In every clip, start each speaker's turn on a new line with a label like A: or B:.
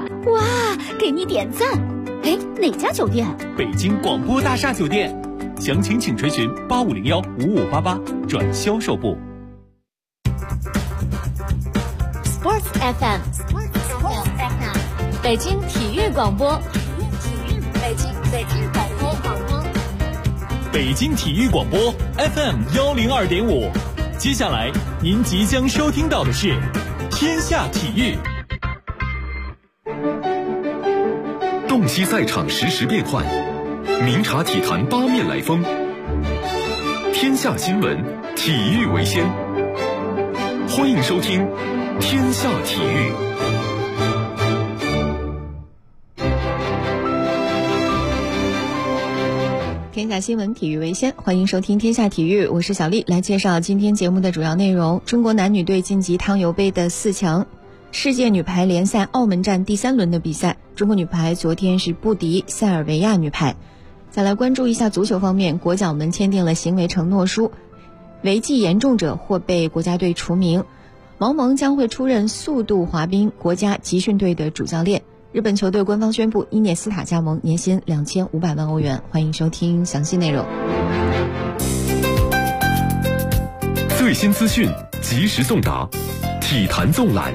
A: 哇，给你点赞！哎，哪家酒店？
B: 北京广播大厦酒店。详情请垂询8501-5588转销售部。
C: Sports FM， 北京体育广播，北京广播，
B: 北京体育广播 FM102.5。接下来您即将收听到的是天下体育。
D: 洞悉赛场实时变幻，明察体坛八面来风。天下新闻，体育为先。欢迎收听天下体育。
E: 天下新闻，体育为先，欢迎收听天下体育，我是小丽，来介绍今天节目的主要内容。中国男女队晋级汤尤杯的4强，世界女排联赛澳门站第3轮的比赛，中国女排昨天是不敌塞尔维亚女排。再来关注一下足球方面，国脚们签订了行为承诺书，违纪严重者或被国家队除名。毛蒙将会出任速度滑冰国家集训队的主教练。日本球队官方宣布伊涅斯塔加盟，年薪2500万欧元。欢迎收听详细内容。
D: 最新资讯，及时送达，体坛纵览。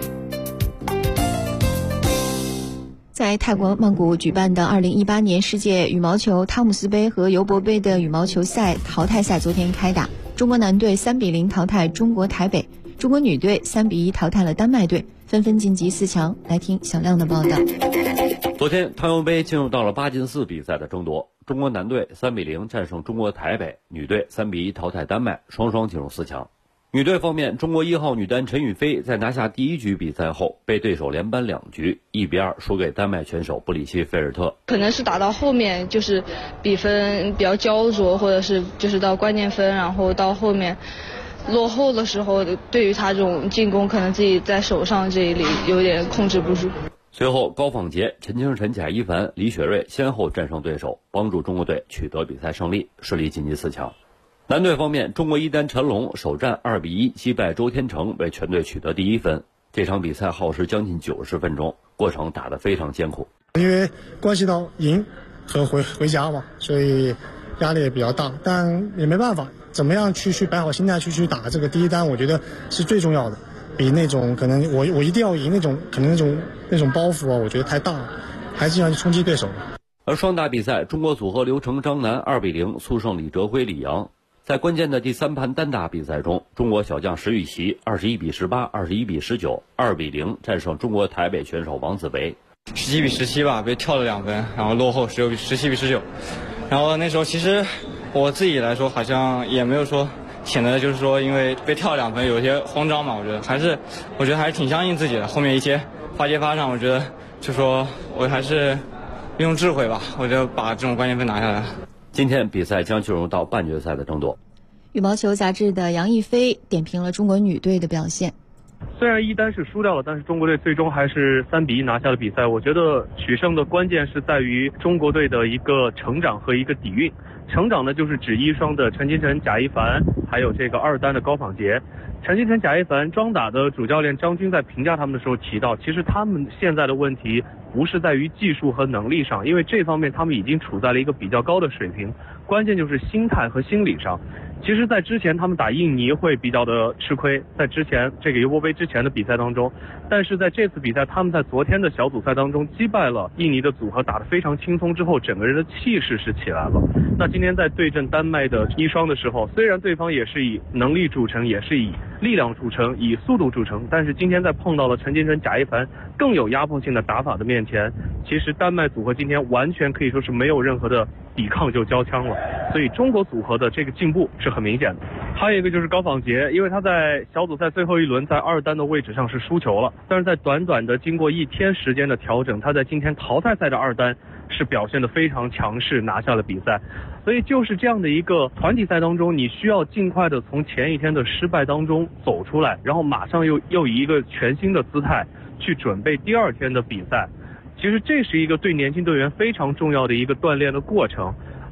E: 在泰国曼谷举办的2018年世界羽毛球汤姆斯杯和尤伯杯的羽毛球赛淘汰赛昨天开打，中国男队3比0淘汰中国台北，中国女队3比1淘汰了丹麦队，纷纷晋级4强。来听小亮的报道。
F: 昨天汤尤杯进入到了8进4比赛的争夺，中国男队3比0战胜中国台北，女队3比1淘汰丹麦，双双进入4强。女队方面，中国1号女单陈雨菲在拿下第1局比赛后，被对手连扳2局，1比2输给丹麦选手布里希菲尔特。
G: 可能是打到后面就是比分比较焦灼，或者是就是到关键分，然后到后面落后的时候，对于他这种进攻，可能自己在手上这里有点控制不住。
F: 随后，高仿杰、陈清晨、贾一凡、李雪芮先后战胜对手，帮助中国队取得比赛胜利，顺利晋级4强。男队方面，中国一单陈龙首战2比1击败周天成，为全队取得第1分。这场比赛耗时将近90分钟，过程打得非常艰苦。
H: 因为关系到赢和回家嘛，所以压力也比较大，但也没办法，怎么样去摆好心态去打这个第1单，我觉得是最重要的。比那种可能我一定要赢那种可能那种包袱啊，我觉得太大了，还是要去冲击对手。
F: 而双打比赛，中国组合刘成张楠2比0速胜李哲辉、李阳。在关键的第3盘单打比赛中，中国小将石宇奇21比18、21比19、2比0战胜中国台北选手王子维。
I: 17比17吧，被跳了2分，然后落后17比19。然后那时候其实我自己来说好像也没有说显得就是说因为被跳2分有些慌张嘛，我觉得还是挺相信自己的。后面一些发接发上，我觉得就说我还是用智慧吧，我就把这种关键分拿下来。
F: 今天比赛将进入到半决赛的争夺。
E: 羽毛球杂志的杨逸飞点评了中国女队的表现。
J: 虽然1单是输掉了，但是中国队最终还是3比1拿下了比赛。我觉得取胜的关键是在于中国队的一个成长和一个底蕴。成长呢，就是指1双的陈清晨、贾一凡，还有这个2单的高仿杰。陈清晨、贾一凡双打的主教练张军在评价他们的时候提到，其实他们现在的问题不是在于技术和能力上，因为这方面他们已经处在了一个比较高的水平，关键就是心态和心理上。其实在之前他们打印尼会比较的吃亏，在之前这个尤伯杯之前的比赛当中，但是在这次比赛他们在昨天的小组赛当中击败了印尼的组合，打得非常轻松之后，整个人的气势是起来了。那今天在对阵丹麦的1双的时候，虽然对方也是以能力著称，也是以力量著称，以速度著称，但是今天在碰到了陈清晨、贾一凡更有压迫性的打法的面前，其实丹麦组合今天完全可以说是没有任何的抵抗就交枪了，所以中国组合的这个进步是很明显的。还有一个就是高仿杰，因为他在小组赛最后1轮在2单的位置上是输球了，但是在短短的经过1天时间的调整，他在今天淘汰赛的2单是表现得非常强势，拿下了比赛。所以就是这样的一个团体赛当中，你需要尽快的从前一天的失败当中走出来，然后马上又以一个全新的姿态去准备第2天的比赛。其实这是一个对年轻队员非常重要的一个锻炼的过程。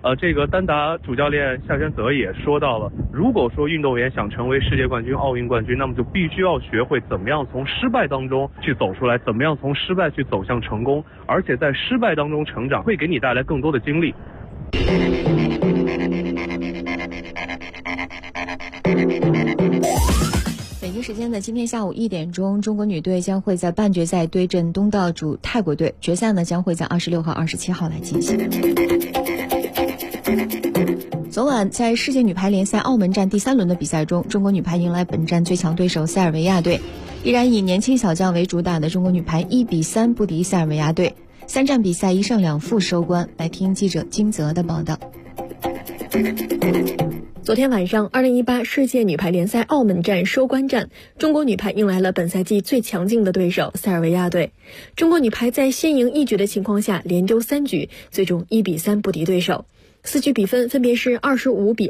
J: 这个丹达主教练夏山泽也说到了，如果说运动员想成为世界冠军、奥运冠军，那么就必须要学会怎么样从失败当中去走出来，怎么样从失败去走向成功，而且在失败当中成长，会给你带来更多的经历。
E: 北京时间的今天下午1点钟，中国女队将会在半决赛对阵东道主泰国队，决赛呢将会在26号、27号来进行。昨晚在世界女排联赛澳门站第3轮的比赛中，中国女排迎来本站最强对手塞尔维亚队，依然以年轻小将为主打的中国女排1比3不敌塞尔维亚队，3战比赛1胜2负收官。来听记者金泽的报道。
K: 昨天晚上2018世界女排联赛澳门站收官战，中国女排迎来了本赛季最强劲的对手塞尔维亚队。中国女排在先赢1局的情况下连丢3局，最终1比3不敌对手。4局比分分别是25比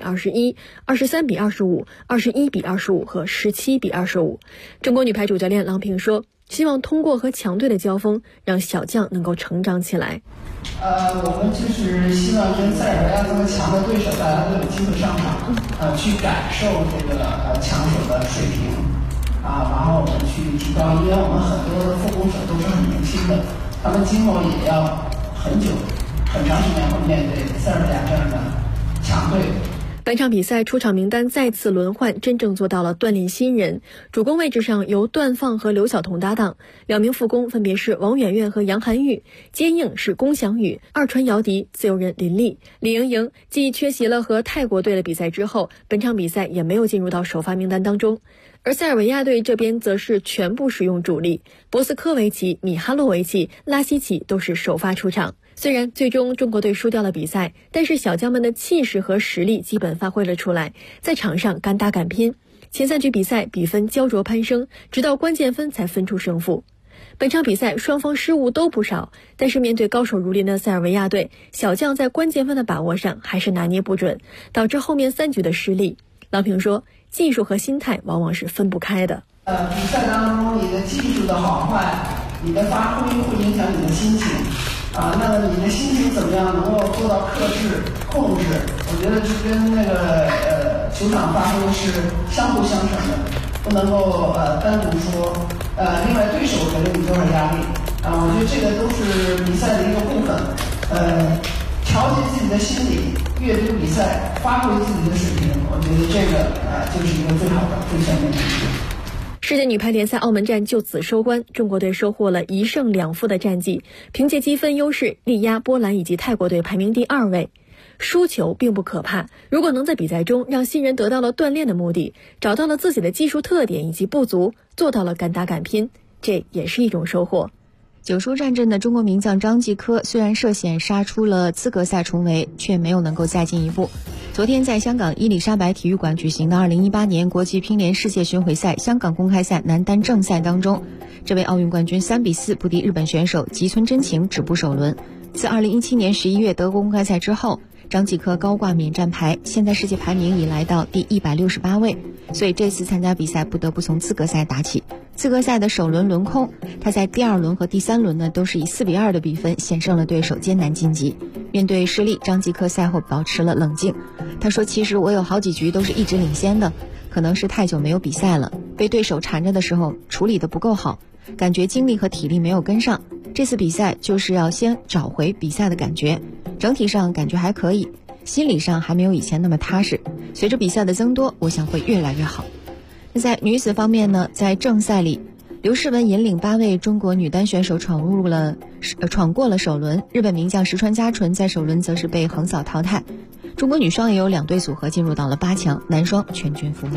K: 21、23比25、21比25和17比25。中国女排主教练郎平说，希望通过和强队的交锋，让小将能够成长起来。
L: 我们就是希望跟塞尔维亚这么强的对手，大家都有机会上场，去感受这个强手的水平，然后我们去提高，因为我们很多的副攻手都是很年轻的，他们今后也要很长时间会面对塞尔维亚这样的强队。
K: 本场比赛出场名单再次轮换，真正做到了锻炼新人。主攻位置上由段放和刘晓彤搭档，2名副攻分别是王媛媛和杨涵玉，接应是龚翔宇、二传姚迪、自由人林丽。李盈莹继缺席了和泰国队的比赛之后，本场比赛也没有进入到首发名单当中。而塞尔维亚队这边则是全部使用主力，博斯科维奇、米哈洛维奇、拉希奇都是首发出场。虽然最终中国队输掉了比赛，但是小将们的气势和实力基本发挥了出来，在场上敢打敢拼。前3局比赛比分焦灼攀升，直到关键分才分出胜负。本场比赛双方失误都不少，但是面对高手如林的塞尔维亚队，小将在关键分的把握上还是拿捏不准，导致后面3局的失利。郎平说，技术和心态往往是分不开的。
L: 比赛当中你的技术的好坏，你的发挥会影响你的心情。那么你的心情怎么样能够做到克制、控制？我觉得这跟那个球场发挥是相辅相成的，不能够单独说。另外对手给了你多少压力我觉得这个都是比赛的一个部分。调节自己的心理，阅读比赛，发挥自己的水平，我觉得这个就是一个最好的、最全面的一个。
K: 世界女排联赛澳门站就此收官，中国队收获了1胜2负的战绩，凭借积分优势力压波兰以及泰国队排名第2位。输球并不可怕，如果能在比赛中让新人得到了锻炼的目的，找到了自己的技术特点以及不足，做到了敢打敢拼，这也是一种收获。
E: 9输战阵的中国名将张继科虽然涉险杀出了资格赛重围，却没有能够再进一步。昨天在香港伊丽莎白体育馆举行的2018年国际乒联世界巡回赛香港公开赛男单正赛当中，这位奥运冠军3比4不敌日本选手吉村真晴，止步首轮。自2017年11月德国公开赛之后，张继科高挂免战牌，现在世界排名已来到第168位，所以这次参加比赛不得不从资格赛打起。资格赛的首轮轮空，他在第2轮和第3轮呢都是以4比2的比分险胜了对手，艰难晋级。面对失利，张继科赛后保持了冷静。他说，其实我有好几局都是一直领先的，可能是太久没有比赛了，被对手缠着的时候处理得不够好，感觉精力和体力没有跟上。这次比赛就是要先找回比赛的感觉，整体上感觉还可以，心理上还没有以前那么踏实，随着比赛的增多，我想会越来越好。那在女子方面呢，在正赛里，刘诗雯引领8位中国女单选手闯过了首轮，日本名将石川佳纯在首轮则是被横扫淘汰。中国女双也有2对组合进入到了8强，男双全军覆没。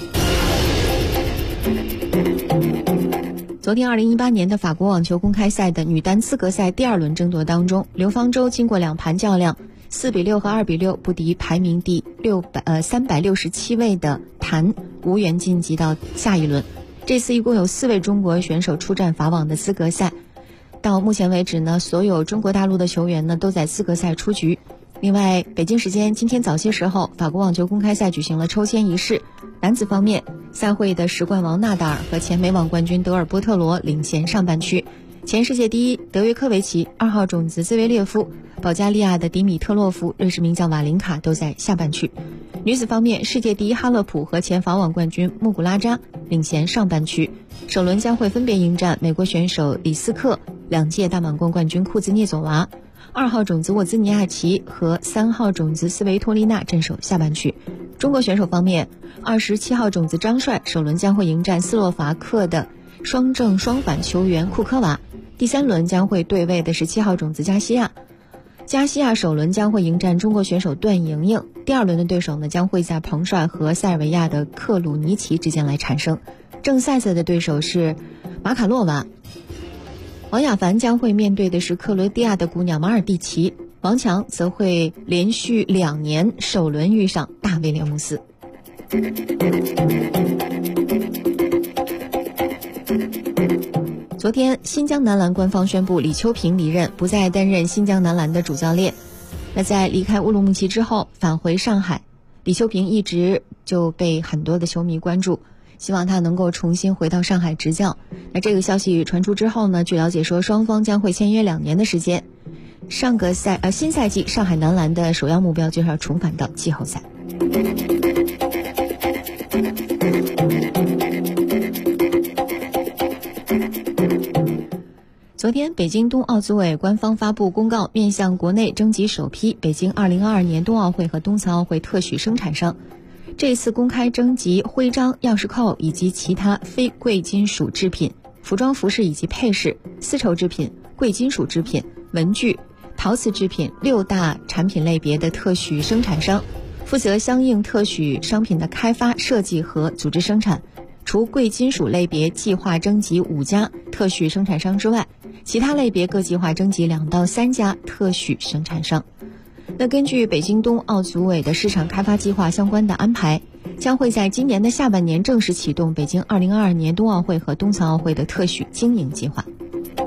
E: 昨天2018年的法国网球公开赛的女单资格赛第2轮争夺当中，刘方舟经过2盘较量，4比6和2比6不敌排名第367位的谭，无缘晋级到下一轮。这次一共有4位中国选手出战法网的资格赛。到目前为止呢，所有中国大陆的球员呢都在资格赛出局。另外，北京时间今天早些时候，法国网球公开赛举行了抽签仪式。男子方面，赛会的10冠王纳达尔和前美网冠军德尔波特罗领衔上半区， 前世界第一德约科维奇、2号种子兹维列夫、保加利亚的迪米特洛夫、瑞士名将瓦林卡都在下半区。女子方面，世界第一哈勒普和前法网冠军穆古拉扎领衔上半区，首轮将会分别迎战美国选手李斯克、2届大满贯冠军库兹涅佐娃、2号种子沃兹尼亚奇和3号种子斯维托利娜镇守下半区。中国选手方面，27号种子张帅首轮将会迎战斯洛伐克的双正双反球员库科娃，第3轮将会对位的17号种子加西亚。加西亚首轮将会迎战中国选手段莹莹，第2轮的对手呢将会在彭帅和塞尔维亚的克鲁尼奇之间来产生。正赛色的对手是马卡洛娃。王雅凡将会面对的是克罗地亚的姑娘马尔蒂奇，王强则会连续2年首轮遇上大卫列姆斯。昨天，新疆男篮官方宣布李秋平离任，不再担任新疆男篮的主教练。那在离开乌鲁木齐之后，返回上海，李秋平一直就被很多的球迷关注，希望他能够重新回到上海执教。那这个消息传出之后呢，据了解说双方将会签约2年的时间。新赛季上海男篮的首要目标就是要重返到季后赛。昨天，北京冬奥组委官方发布公告，面向国内征集首批北京2022年冬奥会和冬残奥会特许生产商。这次公开征集徽章、钥匙扣以及其他非贵金属制品、服装服饰以及配饰、丝绸制品、贵金属制品、文具、陶瓷制品6大产品类别的特许生产商，负责相应特许商品的开发、设计和组织生产。除贵金属类别计划征集5家特许生产商之外，其他类别各计划征集2到3家特许生产商。那根据北京冬奥组委的市场开发计划相关的安排，将会在今年的下半年正式启动北京2022年冬奥会和冬残奥会的特许经营计划。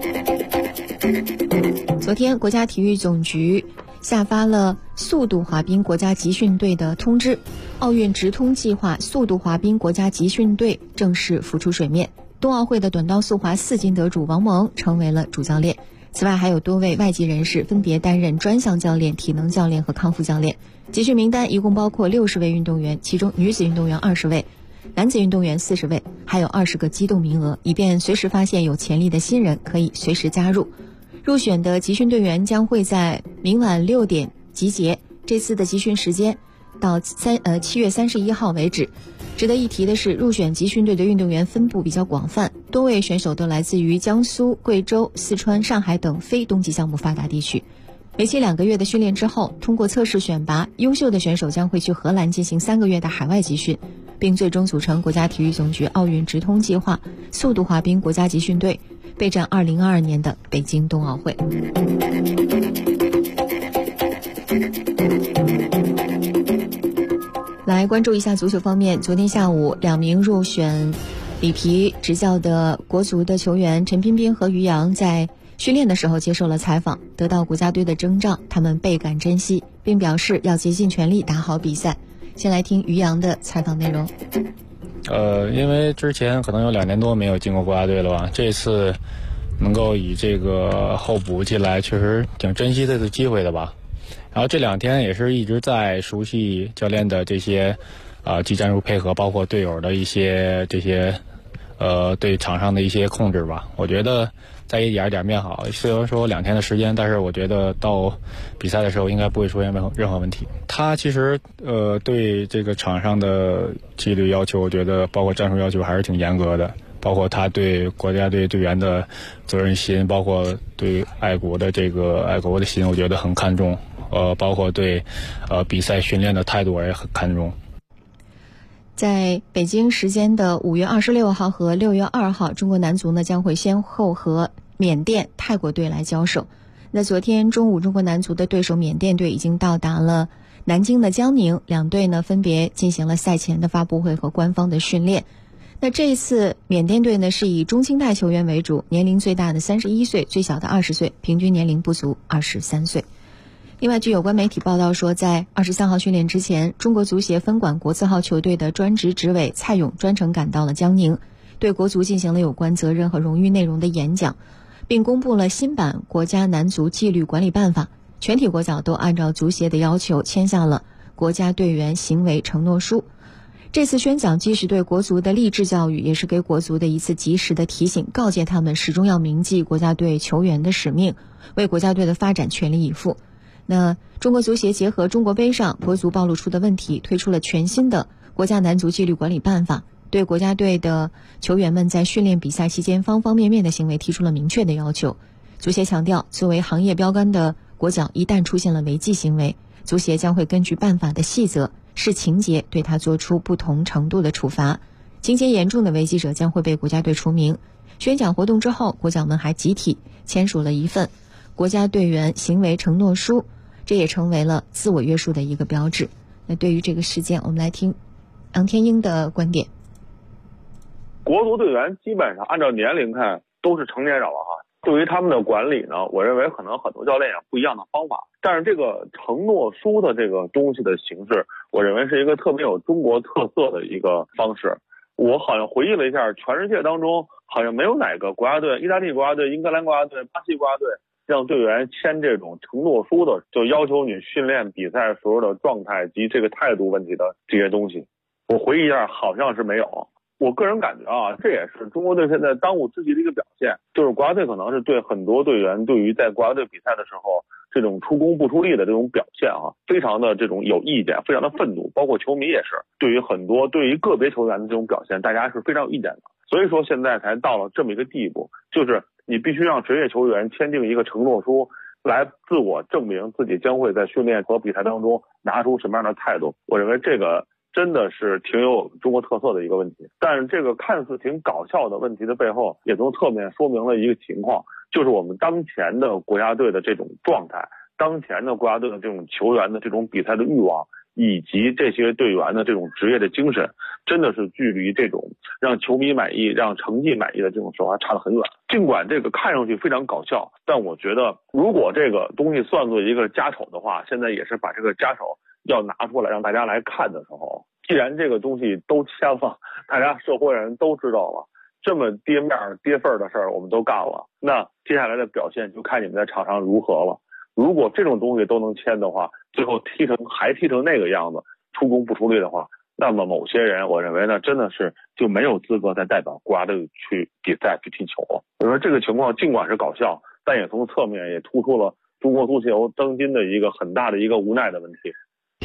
E: 昨天，国家体育总局下发了速度滑冰国家集训队的通知，奥运直通计划速度滑冰国家集训队正式浮出水面。冬奥会的短道速滑4金得主王蒙成为了主教练，此外还有多位外籍人士分别担任专项教练、体能教练和康复教练。集训名单一共包括60位运动员，其中女子运动员20位，男子运动员40位，还有20个机动名额，以便随时发现有潜力的新人可以随时加入。入选的集训队员将会在明晚6点集结，这次的集训时间到7月31号为止。值得一提的是，入选集训队的运动员分布比较广泛，多位选手都来自于江苏、贵州、四川、上海等非冬季项目发达地区。为期2个月的训练之后，通过测试选拔，优秀的选手将会去荷兰进行3个月的海外集训，并最终组成国家体育总局奥运直通计划速度滑冰国家集训队，备战2022年的北京冬奥会。来关注一下足球方面，昨天下午2名入选里皮执教的国足的球员陈彬彬和于洋在训练的时候接受了采访，得到国家队的征召，他们倍感珍惜，并表示要竭尽全力打好比赛。先来听于洋的采访内容。
M: 因为之前可能有2年多没有进过国家队了吧，这次能够以这个候补进来，确实挺珍惜这次机会的吧。然后这2天也是一直在熟悉教练的这些技战术配合，包括队友的一些这些对场上的一些控制吧。我觉得在一点一点变好，虽然说2天的时间，但是我觉得到比赛的时候应该不会出现任何问题。他其实对这个场上的纪律要求，我觉得包括战术要求还是挺严格的，包括他对国家队队员的责任心，包括对爱国的这个爱国的心，我觉得很看重。包括对比赛训练的态度我也很看重。
E: 在北京时间的5月26号和6月2号，中国男足呢将会先后和缅甸、泰国队来交手。那昨天中午，中国男足的对手缅甸队已经到达了南京的江宁，两队呢分别进行了赛前的发布会和官方的训练。那这一次缅甸队呢是以中青代球员为主，年龄最大的31岁，最小的20岁，平均年龄不足23岁。另外，据有关媒体报道说，在23号训练之前，中国足协分管国字号球队的专职执委蔡勇专程赶到了江宁，对国足进行了有关责任和荣誉内容的演讲， 并公布了新版国家男足纪律管理办法，全体国脚都按照足协的要求签下了国家队员行为承诺书。这次宣讲既是对国足的励志教育，也是给国足的一次及时的提醒，告诫他们始终要铭记国家队球员的使命，为国家队的发展全力以赴。那中国足协结合中国杯上国足暴露出的问题，推出了全新的国家男足纪律管理办法，对国家队的球员们在训练比赛期间方方面面的行为提出了明确的要求。足协强调，作为行业标杆的国脚，一旦出现了违纪行为，足协将会根据办法的细则视情节对他做出不同程度的处罚，情节严重的违纪者将会被国家队除名。宣讲活动之后，国脚们还集体签署了一份国家队员行为承诺书，这也成为了自我约束的一个标志。那对于这个事件，我们来听杨天英的观点。
N: 国足队员基本上按照年龄看都是成年人了哈，对于他们的管理呢，我认为可能很多教练有不一样的方法，但是这个承诺书的这个东西的形式，我认为是一个特别有中国特色的一个方式。我好像回忆了一下，全世界当中好像没有哪个国家队，意大利国家队、英格兰国家队、巴西国家队让队员签这种承诺书的，就要求你训练比赛时候的状态及这个态度问题的这些东西。我回忆一下，好像是没有。我个人感觉啊，这也是中国队现在当务之急的一个表现，就是国家队可能是对很多队员对于在国家队比赛的时候这种出工不出力的这种表现啊，非常的这种有意见，非常的愤怒，包括球迷也是对于个别球员的这种表现，大家是非常有意见的。所以说现在才到了这么一个地步，就是你必须让职业球员签订一个承诺书，来自我证明自己将会在训练和比赛当中拿出什么样的态度。我认为这个真的是挺有中国特色的一个问题，但是这个看似挺搞笑的问题的背后，也从侧面说明了一个情况，就是我们当前的国家队的这种状态，当前的国家队的这种球员的这种比赛的欲望，以及这些队员的这种职业的精神，真的是距离这种让球迷满意、让成绩满意的这种时候还差得很远。尽管这个看上去非常搞笑，但我觉得如果这个东西算作一个家丑的话，现在也是把这个家丑要拿出来让大家来看的时候，既然这个东西都签了，大家社会人都知道了，这么跌面跌份的事儿我们都干了，那接下来的表现就看你们在场上如何了。如果这种东西都能签的话，最后踢成那个样子，出工不出力的话，那么某些人我认为呢，真的是就没有资格再代表国家队去比赛去踢球了。我说这个情况尽管是搞笑，但也从侧面也突出了中国足球当今的一个很大的一个无奈的问题。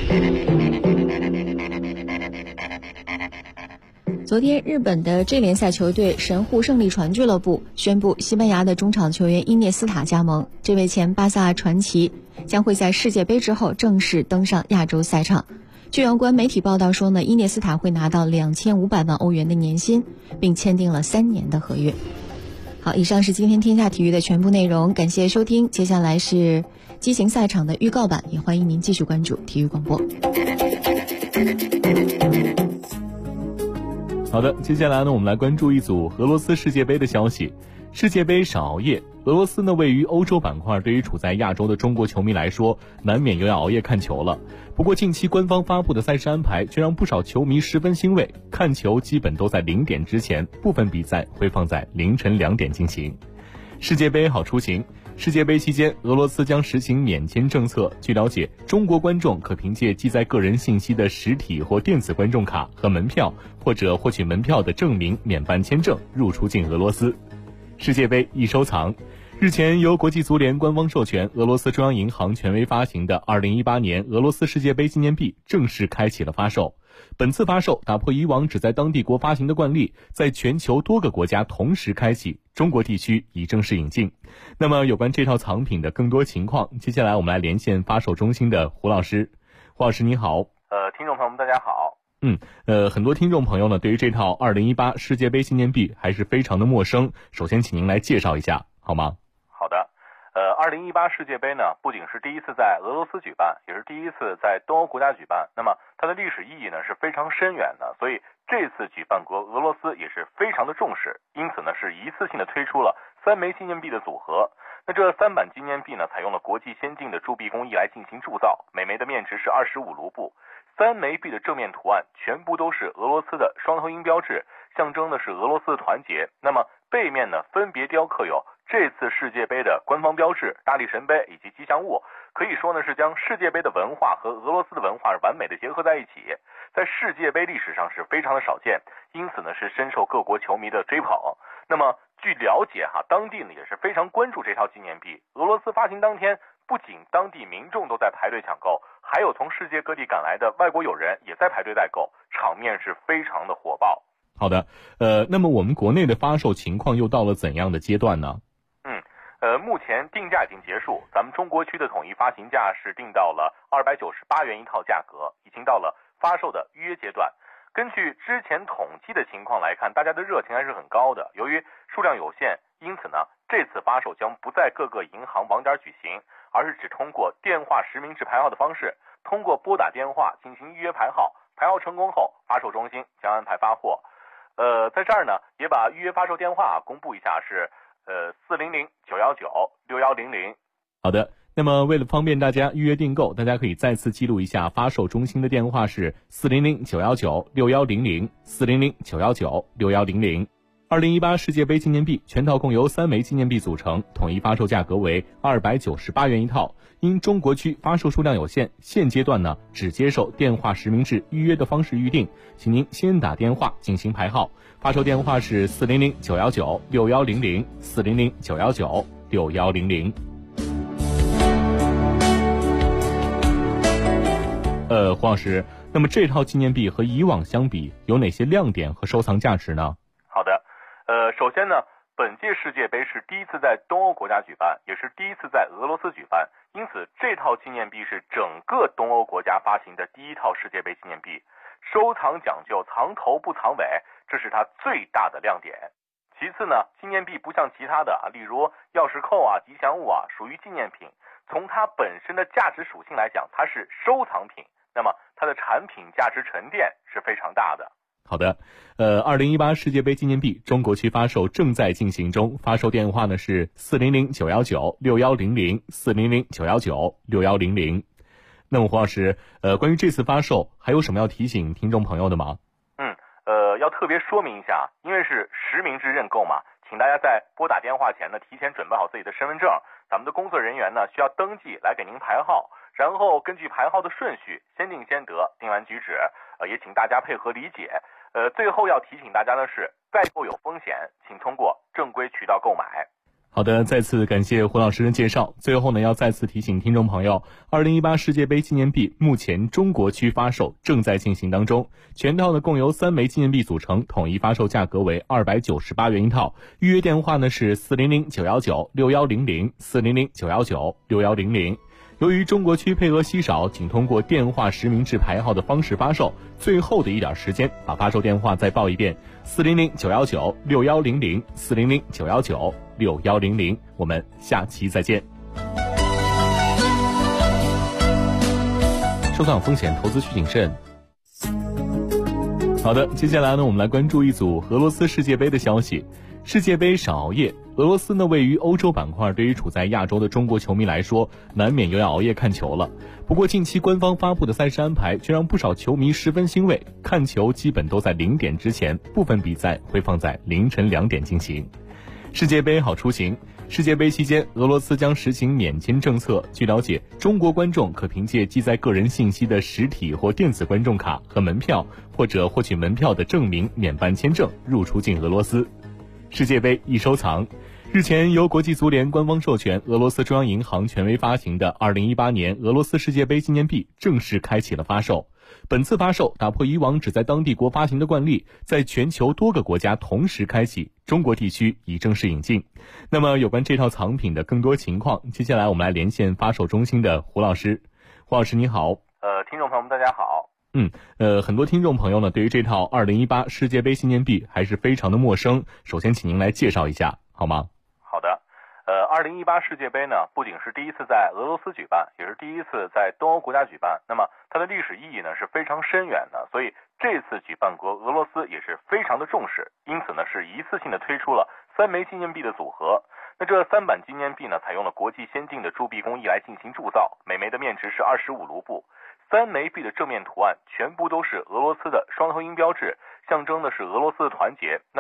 E: 昨天，日本的 J 联赛球队神户胜利船俱乐部宣布，西班牙的中场球员伊涅斯塔加盟。这位前巴萨传奇将会在世界杯之后正式登上亚洲赛场。据有关媒体报道说呢，伊涅斯塔会拿到2500万欧元的年薪，并签订了3年的合约。好，以上是今天天下体育的全部内容，感谢收听。接下来是激情赛场的预告版，也欢迎您继续关注体育广播。
B: 好的，接下来呢，我们来关注一组俄罗斯世界杯的消息。世界杯少熬夜，俄罗斯呢位于欧洲板块，对于处在亚洲的中国球迷来说，难免又要熬夜看球了。不过近期官方发布的赛事安排却让不少球迷十分欣慰，看球基本都在0点之前，部分比赛会放在凌晨2点进行。世界杯好出行。世界杯期间，俄罗斯将实行免签政策。据了解，中国观众可凭借记载个人信息的实体或电子观众卡和门票，或者获取门票的证明免办签证入出境俄罗斯。世界杯易收藏。日前，由国际足联官方授权，俄罗斯中央银行权威发行的2018年俄罗斯世界杯纪念币正式开启了发售。本次发售打破以往只在当地国发行的惯例，在全球多个国家同时开启，中国地区已正式引进。那么有关这套藏品的更多情况，接下来我们来连线发售中心的胡老师。胡老师你好。
O: 听众朋友们大家好。
B: 很多听众朋友呢对于这套2018世界杯纪念币还是非常的陌生，首先请您来介绍一下好吗？
O: 好的。2018世界杯呢，不仅是第一次在俄罗斯举办，也是第一次在东欧国家举办。那么它的历史意义呢是非常深远的，所以这次举办国俄罗斯也是非常的重视，因此呢是一次性的推出了3枚纪念币的组合。那这3版纪念币呢，采用了国际先进的铸币工艺来进行铸造，每枚的面值是25卢布。3枚币的正面图案全部都是俄罗斯的双头鹰标志，象征的是俄罗斯的团结。那么背面呢，分别雕刻有这次世界杯的官方标志大力神杯以及吉祥物，可以说呢是将世界杯的文化和俄罗斯的文化完美的结合在一起，在世界杯历史上是非常的少见，因此呢是深受各国球迷的追捧。那么据了解当地呢也是非常关注这套纪念币。俄罗斯发行当天，不仅当地民众都在排队抢购，还有从世界各地赶来的外国友人也在排队代购，场面是非常的火爆。
B: 好的，那么我们国内的发售情况又到了怎样的阶段呢？
O: 目前定价已经结束，咱们中国区的统一发行价是定到了298元一套价格，已经到了发售的预约阶段。根据之前统计的情况来看，大家的热情还是很高的。由于数量有限，因此呢，这次发售将不在各个银行网点举行，而是只通过电话实名制排号的方式，通过拨打电话进行预约排号，排号成功后，发售中心将安排发货。在这儿呢，也把预约发售电话公布一下，是400-919-6100。
B: 好的，那么为了方便大家预约订购，大家可以再次记录一下发售中心的电话是400-919-6100 400-919-6100。2018世界杯纪念币全套共由3枚纪念币组成，统一发售价格为298元一套。因中国区发售数量有限，现阶段呢只接受电话实名制预约的方式预定，请您先打电话进行排号。发售电话是400-919-6100 400-919-6100。黄老师，那么这套纪念币和以往相比，有哪些亮点和收藏价值呢？
O: 好的，首先呢，本届世界杯是第一次在东欧国家举办，也是第一次在俄罗斯举办，因此这套纪念币是整个东欧国家发行的第一套世界杯纪念币，收藏讲究藏头不藏尾，这是它最大的亮点。其次呢，纪念币不像其他的例如钥匙扣吉祥物属于纪念品，从它本身的价值属性来讲，它是收藏品，那么它的产品价值沉淀是非常大的。
B: 好的，2018世界杯纪念币中国区发售正在进行中，发售电话呢是400-919-6100 400-919-6100。那么黄老师，关于这次发售还有什么要提醒听众朋友的吗？
O: 要特别说明一下，因为是实名制认购嘛，请大家在拨打电话前呢，提前准备好自己的身份证，咱们的工作人员呢需要登记来给您排号，然后根据排号的顺序先定先得，定完举止，也请大家配合理解。最后要提醒大家的是，代购有风险，请通过正规渠道购买。
B: 好的，再次感谢胡老师的介绍。最后呢，要再次提醒听众朋友，2018世界杯纪念币目前中国区发售正在进行当中，全套呢共由3枚纪念币组成，统一发售价格为298元一套。预约电话呢是400-919-6100 400-919-6100。由于中国区配额稀少，请通过电话实名制排号的方式发售。最后的一点时间，把发售电话再报一遍：400-919-6100 400-919-6100。我们下期再见。收藏风险，投资需谨慎。好的，接下来呢，我们来关注一组俄罗斯世界杯的消息。世界杯少熬夜，俄罗斯呢位于欧洲板块，对于处在亚洲的中国球迷来说，难免又要熬夜看球了。不过近期官方发布的赛事安排却让不少球迷十分欣慰，看球基本都在0点之前，部分比赛会放在凌晨2点进行。世界杯好出行。世界杯期间，俄罗斯将实行免签政策。据了解，中国观众可凭借记载个人信息的实体或电子观众卡和门票，或者获取门票的证明免办签证入出境俄罗斯。世界杯易收藏。日前，由国际足联官方授权，俄罗斯中央银行权威发行的2018年俄罗斯世界杯纪念币正式开启了发售。本次发售打破以往只在当地国发行的惯例，在全球多个国家同时开启，中国地区已正式引进。那么有关这套藏品的更多情况，接下来我们来连线发售中心的胡老师。胡老师你好。
O: 听众朋友们大家好。
B: 很多听众朋友呢，对于这套2018世界杯纪念币还是非常的陌生。首先，请您来介绍一下，好吗？
O: 好的。2018世界杯呢，不仅是第一次在俄罗斯举办，也是第一次在东欧国家举办。那么它的历史意义呢是非常深远的，所以这次举办国俄罗斯也是非常的重视，因此呢是一次性的推出了3枚纪念币的组合。那这3版纪念币呢，采用了国际先进的铸币工艺来进行铸造，每枚的面值是25卢布。3枚币的正面图案全部都是俄罗斯的双头鹰标志，象征的是俄罗斯的团结。那么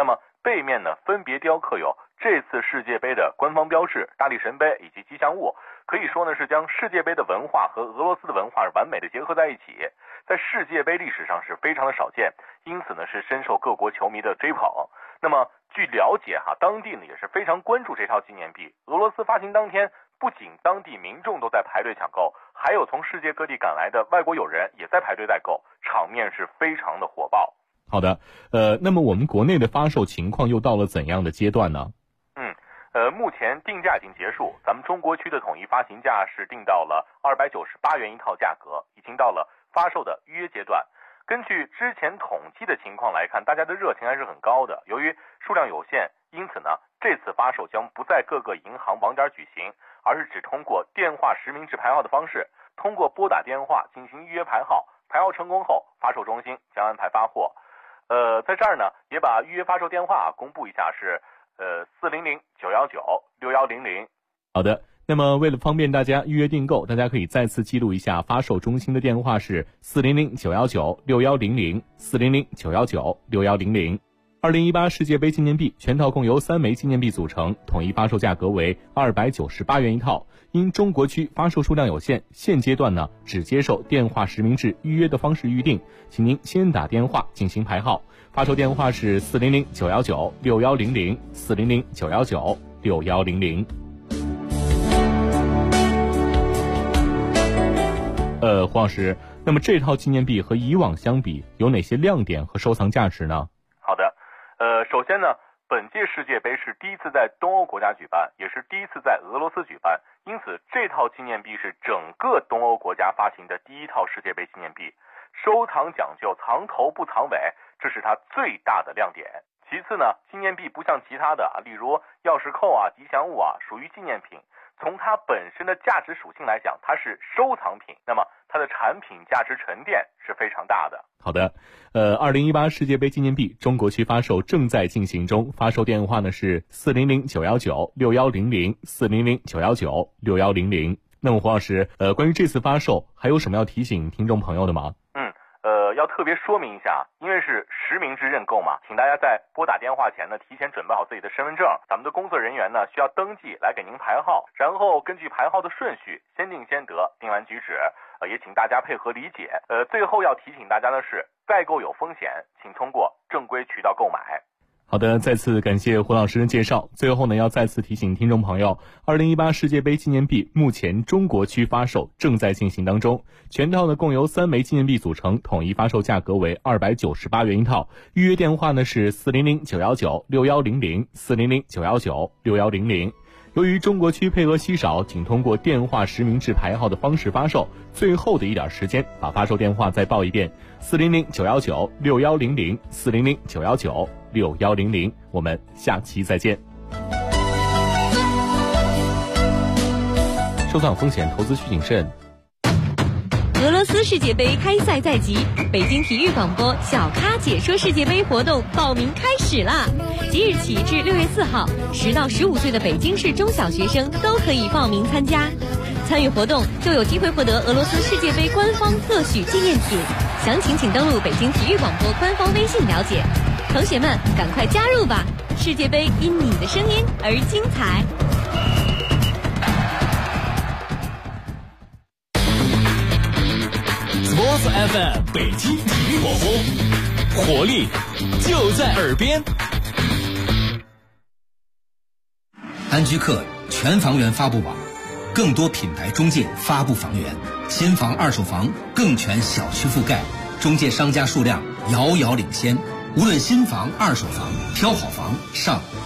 O: 背面呢分别雕刻有这次世界杯的官方标志、大力神杯以及吉祥物，可以说呢是将世界杯的文化和俄罗斯的文化完美的结合在一起，在世界杯历史上是非常的少见，因此呢是深受各国球迷的追捧。那么据了解当地呢也是非常关注这套纪念币。俄罗斯发行当天，不仅当地民众都在排队抢购，还有从世界各地赶来的外国友人也在排队代购，场面是非常的火爆。
B: 好的，那么我们国内的发售情况又到了怎样的阶段呢？
O: 目前定价已经结束，咱们中国区的统一发行价是定到了298元一套价格，已经到了发售的预约阶段。根据之前统计的情况来看，大家的热情还是很高的。由于数量有限，因此呢，这次发售将不在各个银行网点举行，而是只通过电话实名制排号的方式，通过拨打电话进行预约排号，排号成功后，发售中心将安排发货。在这儿呢，也把预约发售电话公布一下，是400-919-6100。
B: 好的，那么为了方便大家预约订购，大家可以再次记录一下发售中心的电话是400-919-6100 400-919-6100。2018世界杯纪念币全套共由3枚纪念币组成，统一发售价格为298元一套。因中国区发售数量有限，现阶段呢只接受电话实名制预约的方式预定，请您先打电话进行排号。发售电话是400-919-6100 400-919-6100。胡老师，那么这套纪念币和以往相比，有哪些亮点和收藏价值呢？
O: 好的，首先呢，本届世界杯是第一次在东欧国家举办，也是第一次在俄罗斯举办，因此这套纪念币是整个东欧国家发行的第一套世界杯纪念币，收藏讲究藏头不藏尾，这是它最大的亮点。其次呢，纪念币不像其他的例如钥匙扣吉祥物属于纪念品，从它本身的价值属性来讲，它是收藏品，那么它的产品价值沉淀是非常大的。
B: 好的，2018世界杯纪念币中国区发售正在进行中，发售电话呢是400-919-6100 400-919-6100。那么胡老师，关于这次发售还有什么要提醒听众朋友的吗？
O: 要特别说明一下，因为是实名制认购嘛，请大家在拨打电话前呢，提前准备好自己的身份证，咱们的工作人员呢需要登记来给您排号，然后根据排号的顺序，先定先得，定完举止，也请大家配合理解。最后要提醒大家的是，代购有风险，请通过正规渠道购买。
B: 好的，再次感谢胡老师的介绍。最后呢，要再次提醒听众朋友，2018世界杯纪念币目前中国区发售正在进行当中，全套呢共由3枚纪念币组成，统一发售价格为298元一套。预约电话呢是400-919-6100 400-919-6100。由于中国区配额稀少，仅通过电话实名制排号的方式发售，最后的一点时间，把发售电话再报一遍：400-919-6100 400-919-6100。我们下期再见。收藏风险，投资需谨慎。
E: 俄罗斯世界杯开赛在即，北京体育广播小咖解说世界杯活动报名开始啦！即日起至6月4号，10到15岁的北京市中小学生都可以报名参加。参与活动就有机会获得俄罗斯世界杯官方特许纪念品，详情请登录北京体育广播官方微信了解。同学们，赶快加入吧！世界杯因你的声音而精彩。
P: Sports FM 北京体育广播，活力就在耳边。
Q: 安居客全房源发布网，更多品牌中介发布房源，新房二手房更全小区覆盖，中介商家数量遥遥领先。无论新房二手房，挑好房上